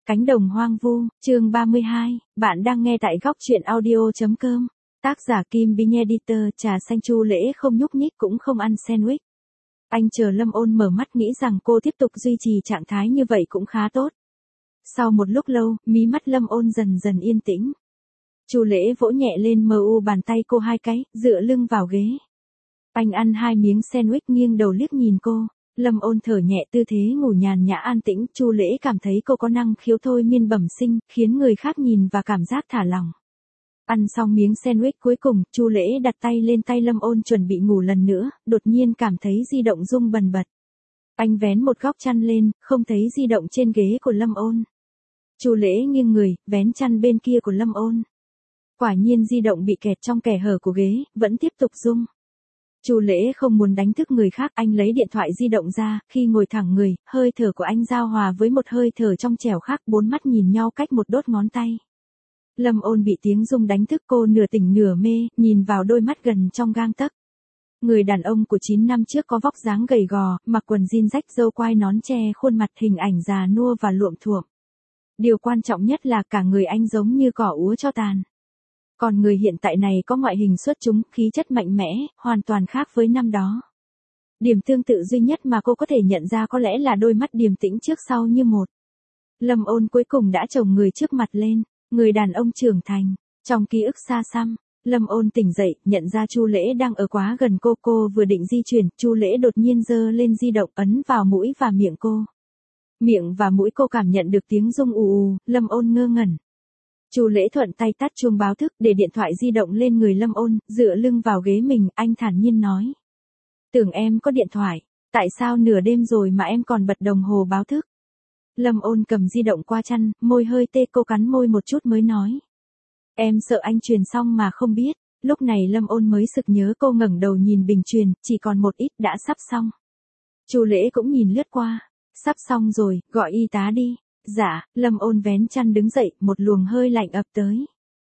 Cánh đồng hoang vu, chương 32, bạn đang nghe tại góc truyện audio.com. Tác giả Kim Binh Editor. Trà xanh Chu Lễ không nhúc nhích cũng không ăn sandwich. Anh chờ Lâm Ôn mở mắt nghĩ rằng cô tiếp tục duy trì trạng thái như vậy cũng khá tốt. Sau một lúc lâu, mí mắt Lâm Ôn dần dần yên tĩnh. Chu Lễ vỗ nhẹ lên mu bàn tay cô hai cái, dựa lưng vào ghế. Anh ăn 2 miếng sandwich nghiêng đầu liếc nhìn cô. Lâm Ôn thở nhẹ tư thế ngủ nhàn nhã an tĩnh, Chu Lễ cảm thấy cô có năng khiếu thôi miên bẩm sinh, khiến người khác nhìn và cảm giác thả lỏng. Ăn xong miếng sandwich cuối cùng, Chu Lễ đặt tay lên tay Lâm Ôn chuẩn bị ngủ lần nữa, đột nhiên cảm thấy di động rung bần bật. Anh vén một góc chăn lên, không thấy di động trên ghế của Lâm Ôn. Chu Lễ nghiêng người, vén chăn bên kia của Lâm Ôn. Quả nhiên di động bị kẹt trong kẽ hở của ghế, vẫn tiếp tục rung. Chu Lễ không muốn đánh thức người khác, anh lấy điện thoại di động ra, khi ngồi thẳng người, hơi thở của anh giao hòa với một hơi thở trong trẻo khác, 4 mắt nhìn nhau cách một đốt ngón tay. Lâm Ôn bị tiếng rung đánh thức, cô nửa tỉnh nửa mê, nhìn vào đôi mắt gần trong gang tấc. Người đàn ông của 9 năm trước có vóc dáng gầy gò, mặc quần jean rách, râu quai nón che khuôn mặt, hình ảnh già nua và luộm thuộm. Điều quan trọng nhất là cả người anh giống như cỏ úa cho tàn. Còn người hiện tại này có ngoại hình xuất chúng, khí chất mạnh mẽ, hoàn toàn khác với năm đó. Điểm tương tự duy nhất mà cô có thể nhận ra có lẽ là đôi mắt điềm tĩnh trước sau như một. Lâm Ôn cuối cùng đã chồng người trước mặt lên, người đàn ông trưởng thành, trong ký ức xa xăm. Lâm Ôn tỉnh dậy, nhận ra Chu Lễ đang ở quá gần cô vừa định di chuyển, Chu Lễ đột nhiên giơ lên di động ấn vào mũi và miệng cô. Miệng và mũi cô cảm nhận được tiếng rung ù ù, Lâm Ôn ngơ ngẩn. Chu Lễ thuận tay tắt chuông báo thức, để điện thoại di động lên người Lâm Ôn, dựa lưng vào ghế mình, anh thản nhiên nói. Tưởng em có điện thoại, tại sao nửa đêm rồi mà em còn bật đồng hồ báo thức? Lâm Ôn cầm di động qua chăn, môi hơi tê, cô cắn môi một chút mới nói. Em sợ anh truyền xong mà không biết. Lúc này Lâm Ôn mới sực nhớ, cô ngẩng đầu nhìn bình truyền, chỉ còn một ít, đã sắp xong. Chu Lễ cũng nhìn lướt qua. Sắp xong rồi, gọi y tá đi. Dạ, Lâm Ôn vén chăn đứng dậy, một luồng hơi lạnh ập tới.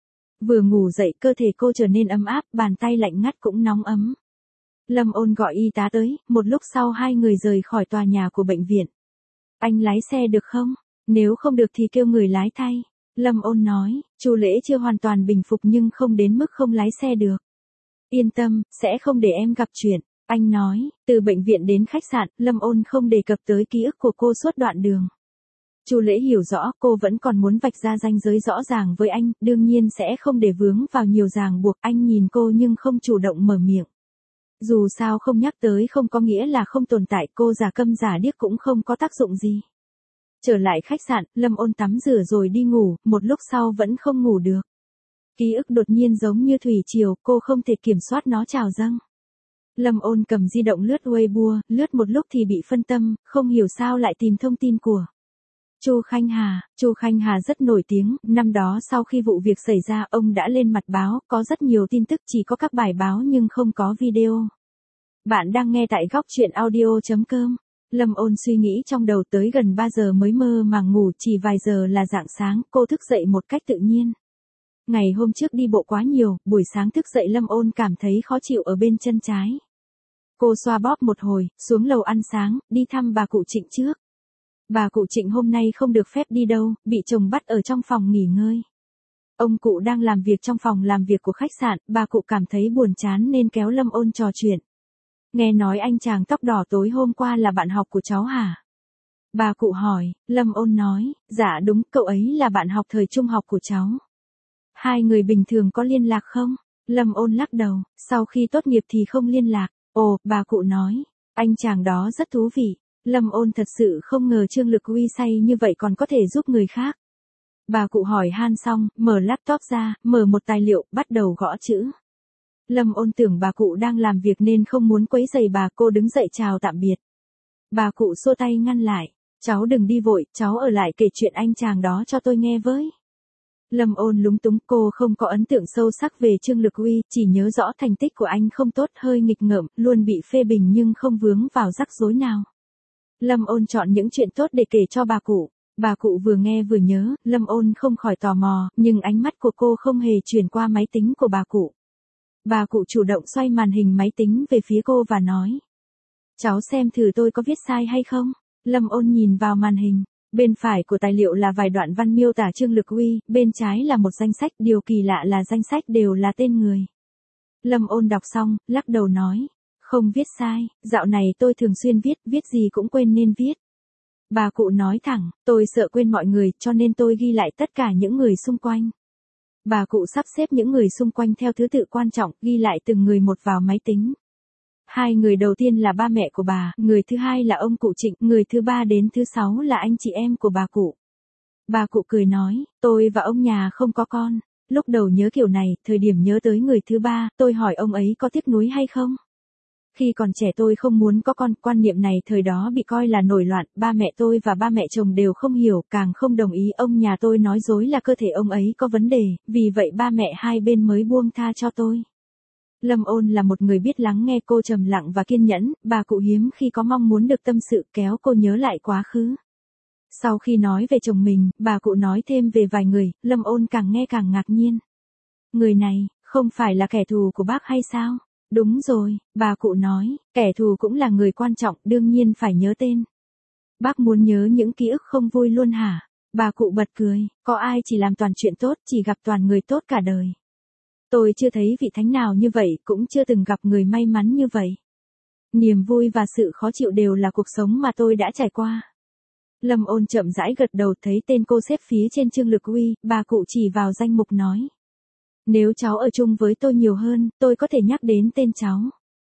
Vừa ngủ dậy, cơ thể cô trở nên ấm áp, bàn tay lạnh ngắt cũng nóng ấm. Lâm Ôn gọi y tá tới, một lúc sau hai người rời khỏi tòa nhà của bệnh viện. Anh lái xe được không? Nếu không được thì kêu người lái thay. Lâm Ôn nói, Chu Lễ chưa hoàn toàn bình phục nhưng không đến mức không lái xe được. Yên tâm, sẽ không để em gặp chuyện. Anh nói, từ bệnh viện đến khách sạn, Lâm Ôn không đề cập tới ký ức của cô suốt đoạn đường. Chu Lễ hiểu rõ cô vẫn còn muốn vạch ra ranh giới rõ ràng với anh, đương nhiên sẽ không để vướng vào nhiều ràng buộc. Anh nhìn cô nhưng không chủ động mở miệng. Dù sao không nhắc tới không có nghĩa là không tồn tại, cô giả câm giả điếc cũng không có tác dụng gì. Trở lại khách sạn, Lâm Ôn tắm rửa rồi đi ngủ, một lúc sau vẫn không ngủ được. Ký ức đột nhiên giống như thủy triều, cô không thể kiểm soát nó trào dâng. Lâm Ôn cầm di động lướt Weibo, lướt một lúc thì bị phân tâm, không hiểu sao lại tìm thông tin của Chu Khanh Hà. Chu Khanh Hà rất nổi tiếng, năm đó sau khi vụ việc xảy ra ông đã lên mặt báo, có rất nhiều tin tức, chỉ có các bài báo nhưng không có video. Bạn đang nghe tại góc truyện audio.com. Lâm Ôn suy nghĩ trong đầu tới gần 3 giờ mới mơ màng ngủ, chỉ vài giờ là rạng sáng, cô thức dậy một cách tự nhiên. Ngày hôm trước đi bộ quá nhiều, buổi sáng thức dậy Lâm Ôn cảm thấy khó chịu ở bên chân trái. Cô xoa bóp một hồi, xuống lầu ăn sáng, đi thăm bà cụ Trịnh trước. Bà cụ Trịnh hôm nay không được phép đi đâu, bị chồng bắt ở trong phòng nghỉ ngơi. Ông cụ đang làm việc trong phòng làm việc của khách sạn, bà cụ cảm thấy buồn chán nên kéo Lâm Ôn trò chuyện. Nghe nói anh chàng tóc đỏ tối hôm qua là bạn học của cháu hả? Bà cụ hỏi, Lâm Ôn nói, dạ đúng, cậu ấy là bạn học thời trung học của cháu. Hai người bình thường có liên lạc không? Lâm Ôn lắc đầu, sau khi tốt nghiệp thì không liên lạc. Ồ, bà cụ nói, anh chàng đó rất thú vị. Lâm Ôn thật sự không ngờ Trương Lực Uy say như vậy còn có thể giúp người khác. Bà cụ hỏi han xong, mở laptop ra, mở một tài liệu, bắt đầu gõ chữ. Lâm Ôn tưởng bà cụ đang làm việc nên không muốn quấy rầy bà, cô đứng dậy chào tạm biệt. Bà cụ xua tay ngăn lại, cháu đừng đi vội, cháu ở lại kể chuyện anh chàng đó cho tôi nghe với. Lâm Ôn lúng túng, cô không có ấn tượng sâu sắc về Trương Lực Uy, chỉ nhớ rõ thành tích của anh không tốt, hơi nghịch ngợm, luôn bị phê bình nhưng không vướng vào rắc rối nào. Lâm Ôn chọn những chuyện tốt để kể cho bà cụ. Bà cụ vừa nghe vừa nhớ, Lâm Ôn không khỏi tò mò, nhưng ánh mắt của cô không hề chuyển qua máy tính của bà cụ. Bà cụ chủ động xoay màn hình máy tính về phía cô và nói. Cháu xem thử tôi có viết sai hay không? Lâm Ôn nhìn vào màn hình. Bên phải của tài liệu là vài đoạn văn miêu tả Trương Lực Uy, bên trái là một danh sách, điều kỳ lạ là danh sách đều là tên người. Lâm Ôn đọc xong, lắc đầu nói, không viết sai, dạo này tôi thường xuyên viết gì cũng quên nên viết. Bà cụ nói thẳng, tôi sợ quên mọi người, cho nên tôi ghi lại tất cả những người xung quanh. Bà cụ sắp xếp những người xung quanh theo thứ tự quan trọng, ghi lại từng người một vào máy tính. 2 người đầu tiên là ba mẹ của bà, người thứ hai là ông cụ Trịnh, người thứ ba đến thứ 6 là anh chị em của bà cụ. Bà cụ cười nói, tôi và ông nhà không có con. Lúc đầu nhớ kiểu này, thời điểm nhớ tới người thứ ba, tôi hỏi ông ấy có tiếc nuối hay không? Khi còn trẻ tôi không muốn có con, quan niệm này thời đó bị coi là nổi loạn, ba mẹ tôi và ba mẹ chồng đều không hiểu, càng không đồng ý, ông nhà tôi nói dối là cơ thể ông ấy có vấn đề, vì vậy ba mẹ hai bên mới buông tha cho tôi. Lâm Ôn là một người biết lắng nghe, cô trầm lặng và kiên nhẫn, bà cụ hiếm khi có mong muốn được tâm sự, kéo cô nhớ lại quá khứ. Sau khi nói về chồng mình, bà cụ nói thêm về vài người, Lâm Ôn càng nghe càng ngạc nhiên. Người này, không phải là kẻ thù của bác hay sao? Đúng rồi, bà cụ nói, kẻ thù cũng là người quan trọng, đương nhiên phải nhớ tên. Bác muốn nhớ những ký ức không vui luôn hả? Bà cụ bật cười, có ai chỉ làm toàn chuyện tốt, chỉ gặp toàn người tốt cả đời. Tôi chưa thấy vị thánh nào như vậy, cũng chưa từng gặp người may mắn như vậy. Niềm vui và sự khó chịu đều là cuộc sống mà tôi đã trải qua. Lâm Ôn chậm rãi gật đầu, thấy tên cô xếp phía trên Trương Lực Uy, bà cụ chỉ vào danh mục nói. Nếu cháu ở chung với tôi nhiều hơn, tôi có thể nhắc đến tên cháu.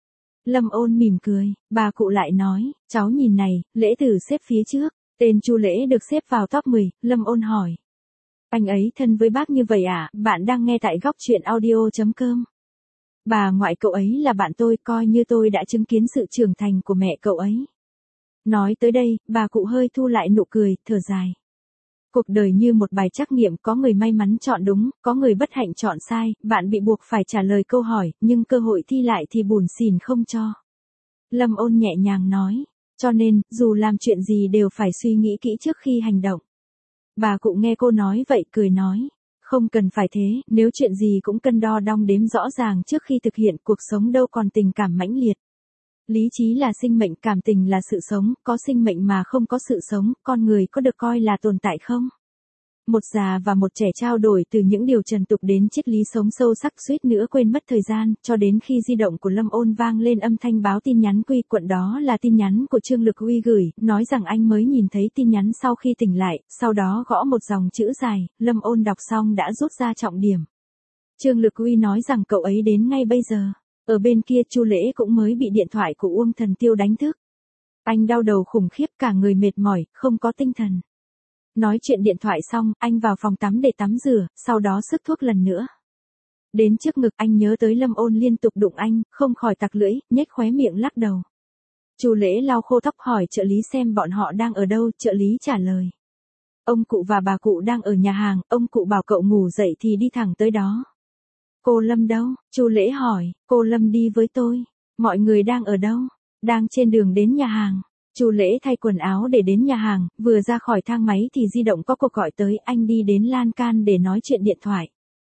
Lâm Ôn mỉm cười, bà cụ lại nói, cháu nhìn này, Lễ Tử xếp phía trước, tên Chu Lễ được xếp vào top 10, Lâm Ôn hỏi. Anh ấy thân với bác như vậy à? Bạn đang nghe tại góc truyện audio.com. Bà ngoại cậu ấy là bạn tôi, coi như tôi đã chứng kiến sự trưởng thành của mẹ cậu ấy. Nói tới đây, bà cụ hơi thu lại nụ cười, thở dài. Cuộc đời như một bài trắc nghiệm, có người may mắn chọn đúng, có người bất hạnh chọn sai, bạn bị buộc phải trả lời câu hỏi, nhưng cơ hội thi lại thì bủn xỉn không cho. Lâm Ôn nhẹ nhàng nói, cho nên, dù làm chuyện gì đều phải suy nghĩ kỹ trước khi hành động. Bà cụ nghe cô nói vậy, cười nói, không cần phải thế, nếu chuyện gì cũng cân đo đong đếm rõ ràng trước khi thực hiện, cuộc sống đâu còn tình cảm mãnh liệt. Lý trí là sinh mệnh, cảm tình là sự sống, có sinh mệnh mà không có sự sống, con người có được coi là tồn tại không? Một già và một trẻ trao đổi từ những điều trần tục đến triết lý sống sâu sắc, suýt nữa quên mất thời gian, cho đến khi di động của Lâm Ôn vang lên âm thanh báo tin nhắn quy quận, đó là tin nhắn của Trương Lực Uy gửi, nói rằng anh mới nhìn thấy tin nhắn sau khi tỉnh lại, sau đó gõ một dòng chữ dài, Lâm Ôn đọc xong đã rút ra trọng điểm. Trương Lực Uy nói rằng cậu ấy đến ngay bây giờ. Ở bên kia Chu Lễ cũng mới bị điện thoại của Uông Thần Tiêu đánh thức. Anh đau đầu khủng khiếp, cả người mệt mỏi, không có tinh thần. Nói chuyện điện thoại xong, anh vào phòng tắm để tắm rửa, sau đó sức thuốc lần nữa. Đến trước ngực, anh nhớ tới Lâm Ôn liên tục đụng anh, không khỏi tặc lưỡi, nhếch khóe miệng lắc đầu. Chu Lễ lau khô tóc hỏi trợ lý xem bọn họ đang ở đâu, trợ lý trả lời. Ông cụ và bà cụ đang ở nhà hàng, ông cụ bảo cậu ngủ dậy thì đi thẳng tới đó. Cô Lâm đâu? Chu Lễ hỏi, cô Lâm đi với tôi. Mọi người đang ở đâu? Đang trên đường đến nhà hàng. Chu Lễ thay quần áo để đến nhà hàng, vừa ra khỏi thang máy thì di động có cuộc gọi tới, anh đi đến lan can để nói chuyện điện thoại.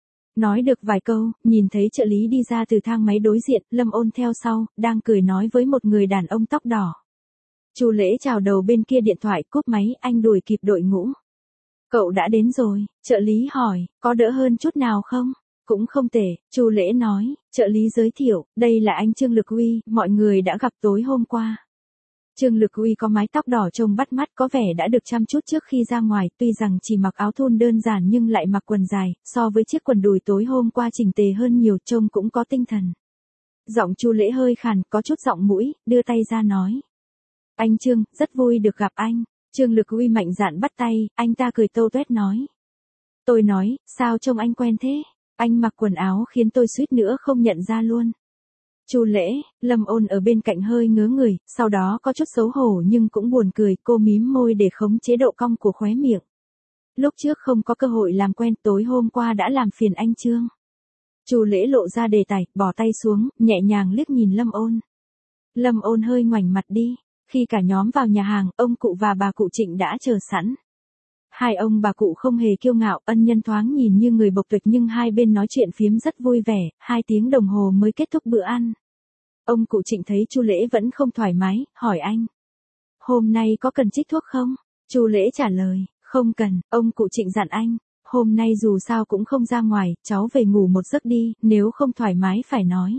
Nói được vài câu, nhìn thấy trợ lý đi ra từ thang máy đối diện, Lâm Ôn theo sau, đang cười nói với một người đàn ông tóc đỏ. Chu Lễ chào đầu bên kia điện thoại, cúp máy, anh đuổi kịp đội ngũ. Cậu đã đến rồi, trợ lý hỏi, có đỡ hơn chút nào không? Cũng không tệ, Chu Lễ nói, trợ lý giới thiệu, đây là anh Trương Lực Uy, mọi người đã gặp tối hôm qua. Trương Lực Uy có mái tóc đỏ trông bắt mắt, có vẻ đã được chăm chút trước khi ra ngoài, tuy rằng chỉ mặc áo thun đơn giản nhưng lại mặc quần dài, so với chiếc quần đùi tối hôm qua chỉnh tề hơn nhiều, trông cũng có tinh thần. Giọng Chu Lễ hơi khàn, có chút giọng mũi, đưa tay ra nói. Anh Trương, rất vui được gặp anh. Trương Lực Uy mạnh dạn bắt tay, anh ta cười tâu tuét nói. Tôi nói, sao trông anh quen thế? Anh mặc quần áo khiến tôi suýt nữa không nhận ra luôn. Chu Lễ, Lâm Ôn ở bên cạnh hơi ngớ người, sau đó có chút xấu hổ nhưng cũng buồn cười, cô mím môi để khống chế độ cong của khóe miệng. Lúc trước không có cơ hội làm quen, tối hôm qua đã làm phiền anh Trương. Chu Lễ lộ ra đề tài, bỏ tay xuống, nhẹ nhàng liếc nhìn Lâm Ôn. Lâm Ôn hơi ngoảnh mặt đi. Khi cả nhóm vào nhà hàng, ông cụ và bà cụ Trịnh đã chờ sẵn. Hai ông bà cụ không hề kiêu ngạo, ân nhân thoáng nhìn như người bộc tuyệt, nhưng hai bên nói chuyện phiếm rất vui vẻ, 2 tiếng đồng hồ mới kết thúc bữa ăn. Ông cụ Trịnh thấy Chu Lễ vẫn không thoải mái, hỏi anh. Hôm nay có cần trích thuốc không? Chu Lễ trả lời, không cần, ông cụ Trịnh dặn anh, hôm nay dù sao cũng không ra ngoài, cháu về ngủ một giấc đi, nếu không thoải mái phải nói.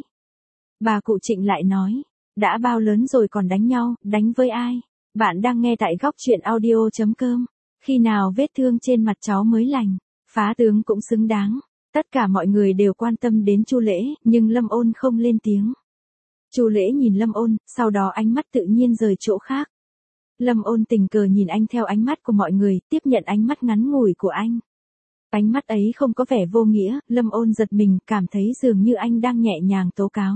Bà cụ Trịnh lại nói, đã bao lớn rồi còn đánh nhau, đánh với ai? Bạn đang nghe tại góc chuyện audio.com. Khi nào vết thương trên mặt cháu mới lành? Phá tướng cũng xứng đáng. Tất cả mọi người đều quan tâm đến Chu Lễ, nhưng Lâm Ôn không lên tiếng. Chu Lễ nhìn Lâm Ôn, sau đó ánh mắt tự nhiên rời chỗ khác. Lâm Ôn tình cờ nhìn anh theo ánh mắt của mọi người, tiếp nhận ánh mắt ngắn ngủi của anh. Ánh mắt ấy không có vẻ vô nghĩa, Lâm Ôn giật mình, cảm thấy dường như anh đang nhẹ nhàng tố cáo.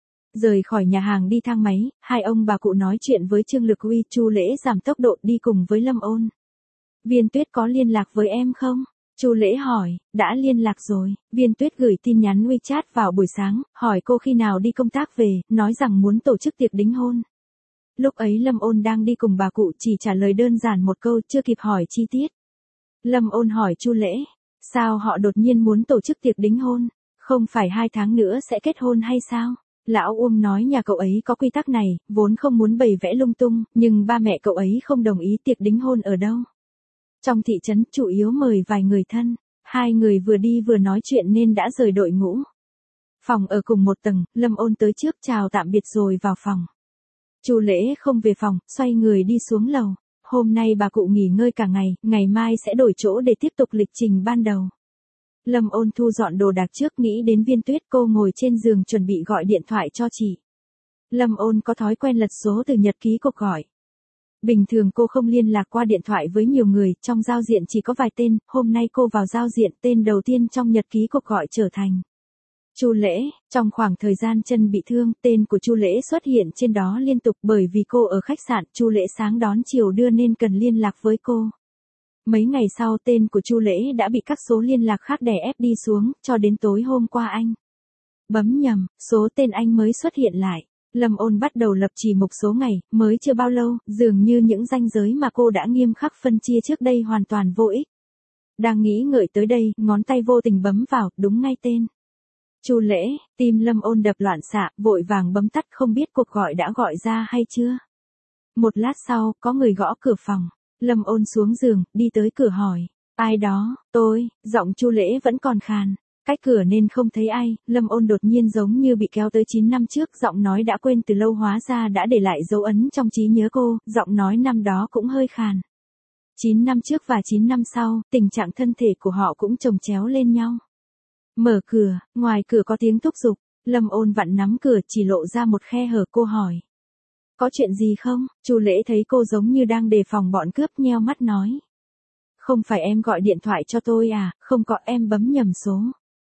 Rời khỏi nhà hàng đi thang máy, hai ông bà cụ nói chuyện với Trương Lực Uy, Chu Lễ giảm tốc độ đi cùng với Lâm Ôn. Viên Tuyết có liên lạc với em không? Chu Lễ hỏi, đã liên lạc rồi. Viên Tuyết gửi tin nhắn WeChat vào buổi sáng, hỏi cô khi nào đi công tác về, nói rằng muốn tổ chức tiệc đính hôn. Lúc ấy Lâm Ôn đang đi cùng bà cụ, chỉ trả lời đơn giản một câu, chưa kịp hỏi chi tiết. Lâm Ôn hỏi Chu Lễ, sao họ đột nhiên muốn tổ chức tiệc đính hôn? Không phải 2 tháng nữa sẽ kết hôn hay sao? Lão Uông nói nhà cậu ấy có quy tắc này, vốn không muốn bày vẽ lung tung, nhưng ba mẹ cậu ấy không đồng ý tiệc đính hôn ở đâu. Trong thị trấn chủ yếu mời vài người thân, hai người vừa đi vừa nói chuyện nên đã rời đội ngũ. Phòng ở cùng một tầng, Lâm Ôn tới trước chào tạm biệt rồi vào phòng. Chu Lễ không về phòng, xoay người đi xuống lầu. Hôm nay bà cụ nghỉ ngơi cả ngày, ngày mai sẽ đổi chỗ để tiếp tục lịch trình ban đầu. Lâm Ôn thu dọn đồ đạc trước, nghĩ đến Viên Tuyết, cô ngồi trên giường chuẩn bị gọi điện thoại cho chị. Lâm Ôn có thói quen lật số từ nhật ký cuộc gọi. Bình thường cô không liên lạc qua điện thoại với nhiều người, trong giao diện chỉ có vài tên, hôm nay cô vào giao diện tên đầu tiên trong nhật ký cuộc gọi trở thành Chu Lễ. Trong khoảng thời gian chân bị thương, tên của Chu Lễ xuất hiện trên đó liên tục, bởi vì cô ở khách sạn, Chu Lễ sáng đón chiều đưa nên cần liên lạc với cô. Mấy ngày sau tên của Chu Lễ đã bị các số liên lạc khác đè ép đi xuống, cho đến tối hôm qua anh bấm nhầm, số tên anh mới xuất hiện lại. Lâm Ôn bắt đầu lập chỉ mục số ngày, mới chưa bao lâu, dường như những ranh giới mà cô đã nghiêm khắc phân chia trước đây hoàn toàn vô ích. Đang nghĩ ngợi tới đây, ngón tay vô tình bấm vào, đúng ngay tên Chu Lễ. Tim Lâm Ôn đập loạn xạ, vội vàng bấm tắt, không biết cuộc gọi đã gọi ra hay chưa. Một lát sau, có người gõ cửa phòng. Lâm Ôn xuống giường, đi tới cửa hỏi, ai đó? Tôi. Giọng Chu Lễ vẫn còn khàn. Cách cửa nên không thấy ai, Lâm Ôn đột nhiên giống như bị kéo tới 9 năm trước, giọng nói đã quên từ lâu hóa ra đã để lại dấu ấn trong trí nhớ cô, giọng nói năm đó cũng hơi khàn. 9 năm trước và 9 năm sau, tình trạng thân thể của họ cũng chồng chéo lên nhau. Mở cửa, ngoài cửa có tiếng thúc giục, Lâm Ôn vặn nắm cửa, chỉ lộ ra một khe hở, cô hỏi. Có chuyện gì không? Chu Lễ thấy cô giống như đang đề phòng bọn cướp, nheo mắt nói. Không phải em gọi điện thoại cho tôi à, không có, em bấm nhầm số.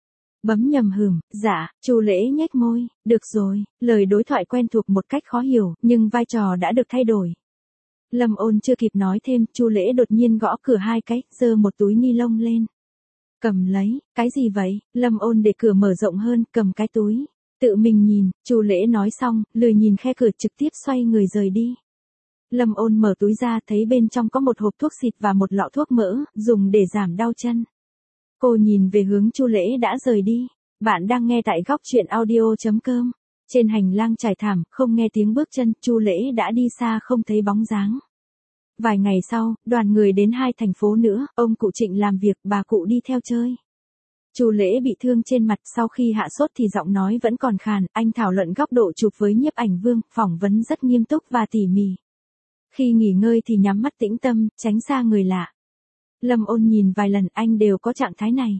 Bấm nhầm dạ. Chu Lễ nhếch môi, được rồi, lời đối thoại quen thuộc một cách khó hiểu, nhưng vai trò đã được thay đổi. Lâm Ôn chưa kịp nói thêm, Chu Lễ đột nhiên gõ cửa 2 cái, giơ một túi ni lông lên. Cầm lấy, cái gì vậy? Lâm Ôn để cửa mở rộng hơn, cầm cái túi. Tự mình nhìn, Chu Lễ nói xong, lười nhìn khe cửa, trực tiếp xoay người rời đi. Lâm Ôn mở túi ra, thấy bên trong có một hộp thuốc xịt và một lọ thuốc mỡ, dùng để giảm đau chân. Cô nhìn về hướng Chu Lễ đã rời đi. Bạn đang nghe tại góc chuyện audio.com. Trên hành lang trải thảm, không nghe tiếng bước chân, Chu Lễ đã đi xa không thấy bóng dáng. Vài ngày sau, đoàn người đến 2 thành phố nữa, ông cụ Trịnh làm việc, bà cụ đi theo chơi. Chu Lễ bị thương trên mặt, sau khi hạ sốt thì giọng nói vẫn còn khàn, anh thảo luận góc độ chụp với nhiếp ảnh vương, phỏng vấn rất nghiêm túc và tỉ mỉ. Khi nghỉ ngơi thì nhắm mắt tĩnh tâm, tránh xa người lạ. Lâm Ôn nhìn vài lần, anh đều có trạng thái này.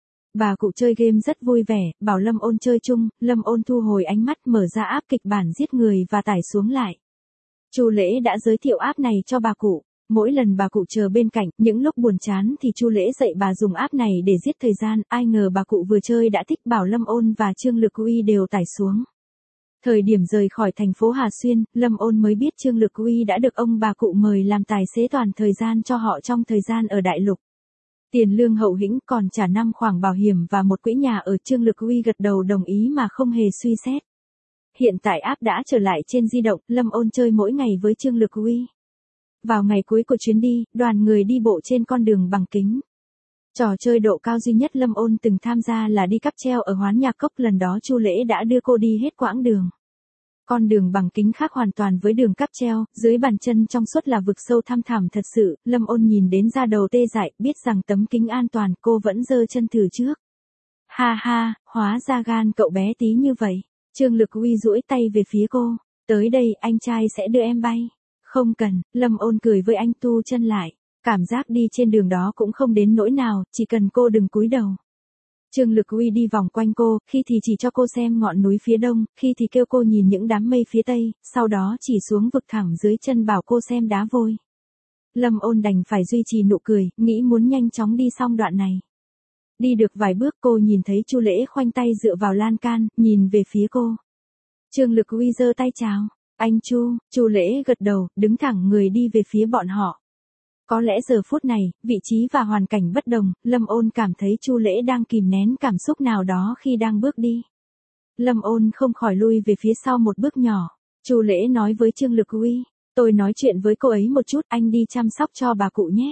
Bà cụ chơi game rất vui vẻ, bảo Lâm Ôn chơi chung, Lâm Ôn thu hồi ánh mắt, mở ra app kịch bản giết người và tải xuống lại. Chu Lễ đã giới thiệu app này cho bà cụ. Mỗi lần bà cụ chờ bên cạnh, những lúc buồn chán thì Chu Lễ dạy bà dùng app này để giết thời gian, ai ngờ bà cụ vừa chơi đã thích, bảo Lâm Ôn và Trương Lực Uy đều tải xuống. Thời điểm rời khỏi thành phố Hà Xuyên, Lâm Ôn mới biết Trương Lực Uy đã được ông bà cụ mời làm tài xế toàn thời gian cho họ trong thời gian ở đại lục. Tiền lương hậu hĩnh, còn trả 5 khoản bảo hiểm và một quỹ nhà ở. Trương Lực Uy gật đầu đồng ý mà không hề suy xét. Hiện tại app đã trở lại trên di động, Lâm Ôn chơi mỗi ngày với Trương Lực Uy. Vào ngày cuối của chuyến đi, đoàn người đi bộ trên con đường bằng kính. Trò chơi độ cao duy nhất Lâm Ôn từng tham gia là đi cáp treo ở Hoán Nhạc Cốc, lần đó Chu Lễ đã đưa cô đi hết quãng đường. Con đường bằng kính khác hoàn toàn với đường cáp treo, dưới bàn chân trong suốt là vực sâu thăm thẳm thật sự, Lâm Ôn nhìn đến da đầu tê dại, biết rằng tấm kính an toàn, cô vẫn giơ chân thử trước. Ha ha, hóa ra gan cậu bé tí như vậy. Trương Lực Uy duỗi tay về phía cô, tới đây anh trai sẽ đưa em bay. Không cần, Lâm Ôn cười với anh tu chân lại, cảm giác đi trên đường đó cũng không đến nỗi nào, chỉ cần cô đừng cúi đầu. Trương Lực Uy đi vòng quanh cô, khi thì chỉ cho cô xem ngọn núi phía đông, khi thì kêu cô nhìn những đám mây phía tây, sau đó chỉ xuống vực thẳm dưới chân bảo cô xem đá vôi. Lâm Ôn đành phải duy trì nụ cười, nghĩ muốn nhanh chóng đi xong đoạn này. Đi được vài bước cô nhìn thấy Chu Lễ khoanh tay dựa vào lan can, nhìn về phía cô. Trương Lực Uy giơ tay chào, anh Chu, Chu Lễ gật đầu, đứng thẳng người đi về phía bọn họ. Có lẽ giờ phút này, vị trí và hoàn cảnh bất đồng, Lâm Ôn cảm thấy Chu Lễ đang kìm nén cảm xúc nào đó khi đang bước đi. Lâm Ôn không khỏi lui về phía sau một bước nhỏ. Chu Lễ nói với Trương Lực Uy, tôi nói chuyện với cô ấy một chút, anh đi chăm sóc cho bà cụ nhé.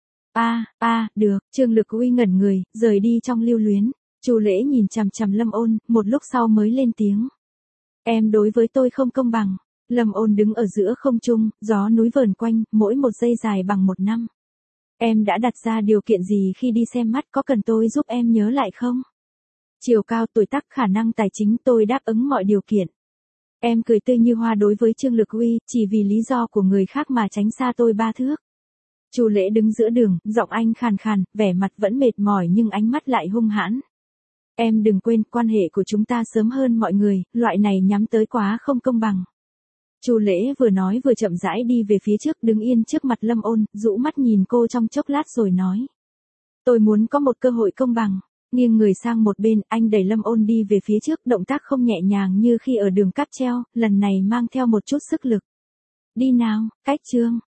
Được, Trương Lực Uy ngẩn người, rời đi trong lưu luyến. Chu Lễ nhìn chằm chằm Lâm Ôn, một lúc sau mới lên tiếng. Em đối với tôi không công bằng. Lâm Ôn đứng ở giữa không trung, gió núi vờn quanh, mỗi một giây dài bằng một năm. Em đã đặt ra điều kiện gì khi đi xem mắt, có cần tôi giúp em nhớ lại không? Chiều cao, tuổi tác, khả năng tài chính, tôi đáp ứng mọi điều kiện. Em cười tươi như hoa đối với Trương Lực Uy, chỉ vì lý do của người khác mà tránh xa tôi 3 thước. Chu Lễ đứng giữa đường, giọng anh khàn khàn, vẻ mặt vẫn mệt mỏi nhưng ánh mắt lại hung hãn. Em đừng quên, quan hệ của chúng ta sớm hơn mọi người, loại này nhắm tới quá không công bằng. Chu Lễ vừa nói vừa chậm rãi đi về phía trước, đứng yên trước mặt Lâm Ôn, rũ mắt nhìn cô trong chốc lát rồi nói. Tôi muốn có một cơ hội công bằng. Nghiêng người sang một bên, anh đẩy Lâm Ôn đi về phía trước, động tác không nhẹ nhàng như khi ở đường cáp treo, lần này mang theo một chút sức lực. Đi nào, cách chương.